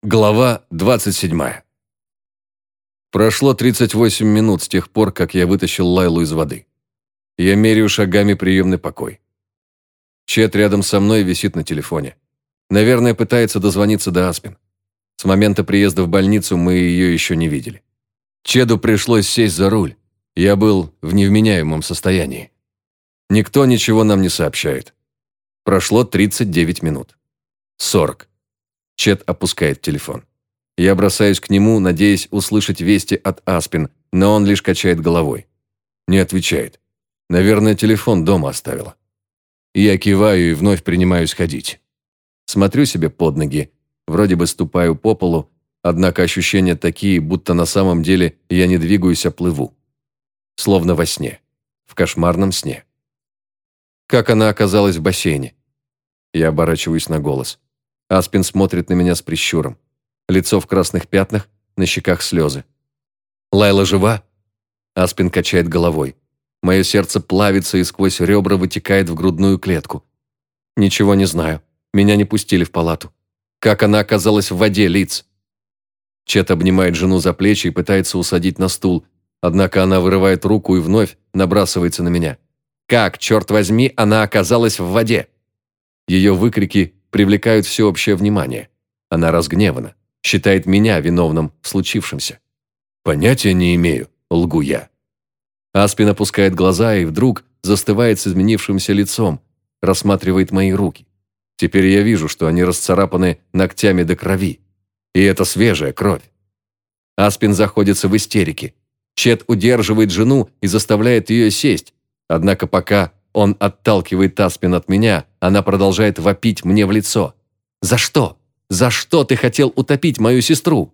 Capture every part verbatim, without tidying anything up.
Глава двадцать седьмая. Прошло тридцать восемь минут с тех пор, как я вытащил Лайлу из воды. Я меряю шагами приемный покой. Чет рядом со мной висит на телефоне. Наверное, пытается дозвониться до Аспин. С момента приезда в больницу мы ее еще не видели. Чеду пришлось сесть за руль. Я был в невменяемом состоянии. Никто ничего нам не сообщает. Прошло тридцать девять минут. сорок. Чет опускает телефон. Я бросаюсь к нему, надеясь услышать вести от Аспин, но он лишь качает головой. Не отвечает. Наверное, телефон дома оставила. Я киваю и вновь принимаюсь ходить. Смотрю себе под ноги, вроде бы ступаю по полу, однако ощущения такие, будто на самом деле я не двигаюсь, а плыву. Словно во сне. В кошмарном сне. Как она оказалась в бассейне? Я оборачиваюсь на голос. Аспин смотрит на меня с прищуром. Лицо в красных пятнах, на щеках слезы. «Лайла жива?» Аспин качает головой. Мое сердце плавится и сквозь ребра вытекает в грудную клетку. «Ничего не знаю. Меня не пустили в палату. Как она оказалась в воде, Лиц?» Чет обнимает жену за плечи и пытается усадить на стул, однако она вырывает руку и вновь набрасывается на меня. «Как, черт возьми, она оказалась в воде?» Ее выкрики привлекают всеобщее внимание. Она разгневана, считает меня виновным в случившемся. «Понятия не имею», — лгу я. Аспин опускает глаза и вдруг застывает с изменившимся лицом, рассматривает мои руки. Теперь я вижу, что они расцарапаны ногтями до крови. И это свежая кровь. Аспин заходится в истерике. Чет удерживает жену и заставляет ее сесть, однако пока он отталкивает Аспин от меня, она продолжает вопить мне в лицо. «За что? За что ты хотел утопить мою сестру?»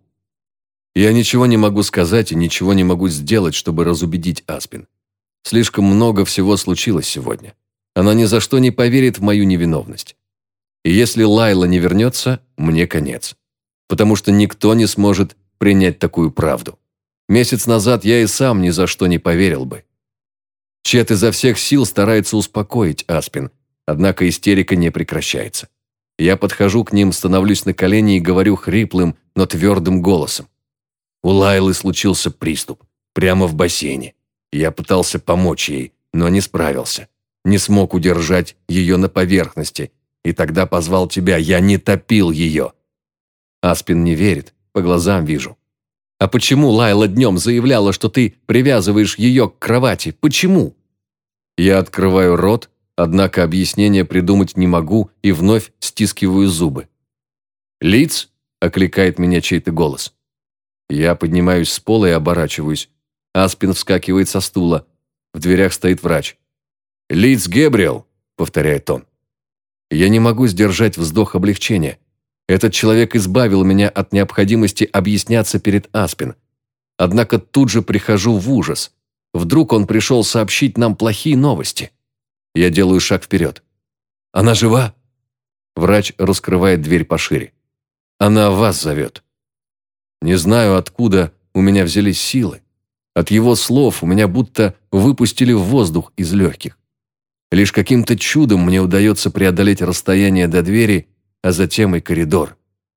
Я ничего не могу сказать и ничего не могу сделать, чтобы разубедить Аспин. Слишком много всего случилось сегодня. Она ни за что не поверит в мою невиновность. И если Лайла не вернется, мне конец. Потому что никто не сможет принять такую правду. Месяц назад я и сам ни за что не поверил бы. Чет изо всех сил старается успокоить Аспин, однако истерика не прекращается. Я подхожу к ним, становлюсь на колени и говорю хриплым, но твердым голосом. У Лайлы случился приступ, прямо в бассейне. Я пытался помочь ей, но не справился. Не смог удержать ее на поверхности, и тогда позвал тебя, я не топил ее. Аспин не верит, по глазам вижу. А почему Лайла днем заявляла, что ты привязываешь ее к кровати? Почему? Я открываю рот, однако объяснения придумать не могу и вновь стискиваю зубы. «Лиц?» – окликает меня чей-то голос. Я поднимаюсь с пола и оборачиваюсь. Аспин вскакивает со стула. В дверях стоит врач. «Лиц Гэбриэл», – повторяет он. Я не могу сдержать вздох облегчения. Этот человек избавил меня от необходимости объясняться перед Аспин. Однако тут же прихожу в ужас. Вдруг он пришел сообщить нам плохие новости. Я делаю шаг вперед. «Она жива?» Врач раскрывает дверь пошире. «Она вас зовет». Не знаю, откуда у меня взялись силы. От его слов у меня будто выпустили в воздух из легких. Лишь каким-то чудом мне удается преодолеть расстояние до двери, а затем и коридор.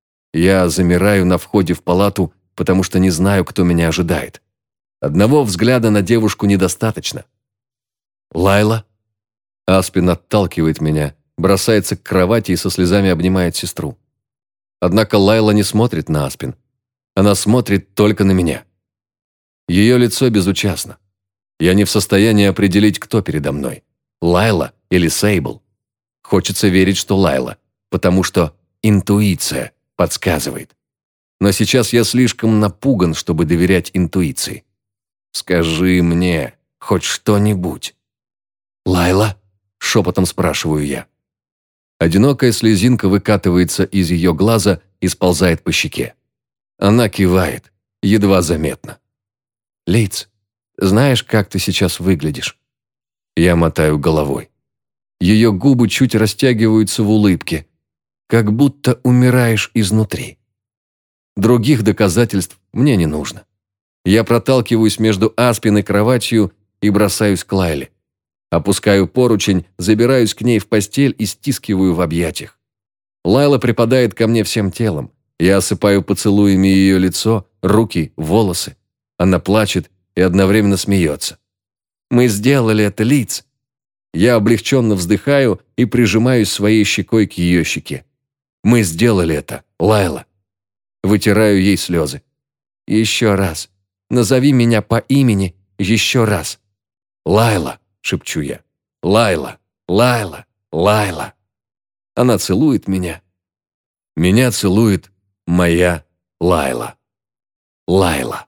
Я замираю на входе в палату, потому что не знаю, кто меня ожидает. Одного взгляда на девушку недостаточно. «Лайла?» Аспин отталкивает меня, бросается к кровати и со слезами обнимает сестру. Однако Лайла не смотрит на Аспин. Она смотрит только на меня. Ее лицо безучастно. Я не в состоянии определить, кто передо мной. Лайла или Сейбл. Хочется верить, что Лайла, потому что интуиция подсказывает. Но сейчас я слишком напуган, чтобы доверять интуиции. Скажи мне хоть что-нибудь. «Лайла?» – шепотом спрашиваю я. Одинокая слезинка выкатывается из ее глаза и сползает по щеке. Она кивает, едва заметно. «Лиц, знаешь, как ты сейчас выглядишь?» Я мотаю головой. Ее губы чуть растягиваются в улыбке, как будто умираешь изнутри. Других доказательств мне не нужно. Я проталкиваюсь между Аспин и кроватью и бросаюсь к Лайле. Опускаю поручень, забираюсь к ней в постель и стискиваю в объятиях. Лайла припадает ко мне всем телом. Я осыпаю поцелуями ее лицо, руки, волосы. Она плачет и одновременно смеется. «Мы сделали это, Лиц!» Я облегченно вздыхаю и прижимаюсь своей щекой к ее щеке. «Мы сделали это, Лайла!» Вытираю ей слезы. «Еще раз. Назови меня по имени еще раз». «Лайла!» – шепчу я. «Лайла! Лайла! Лайла!» Она целует меня. Меня целует моя Лайла. Лайла.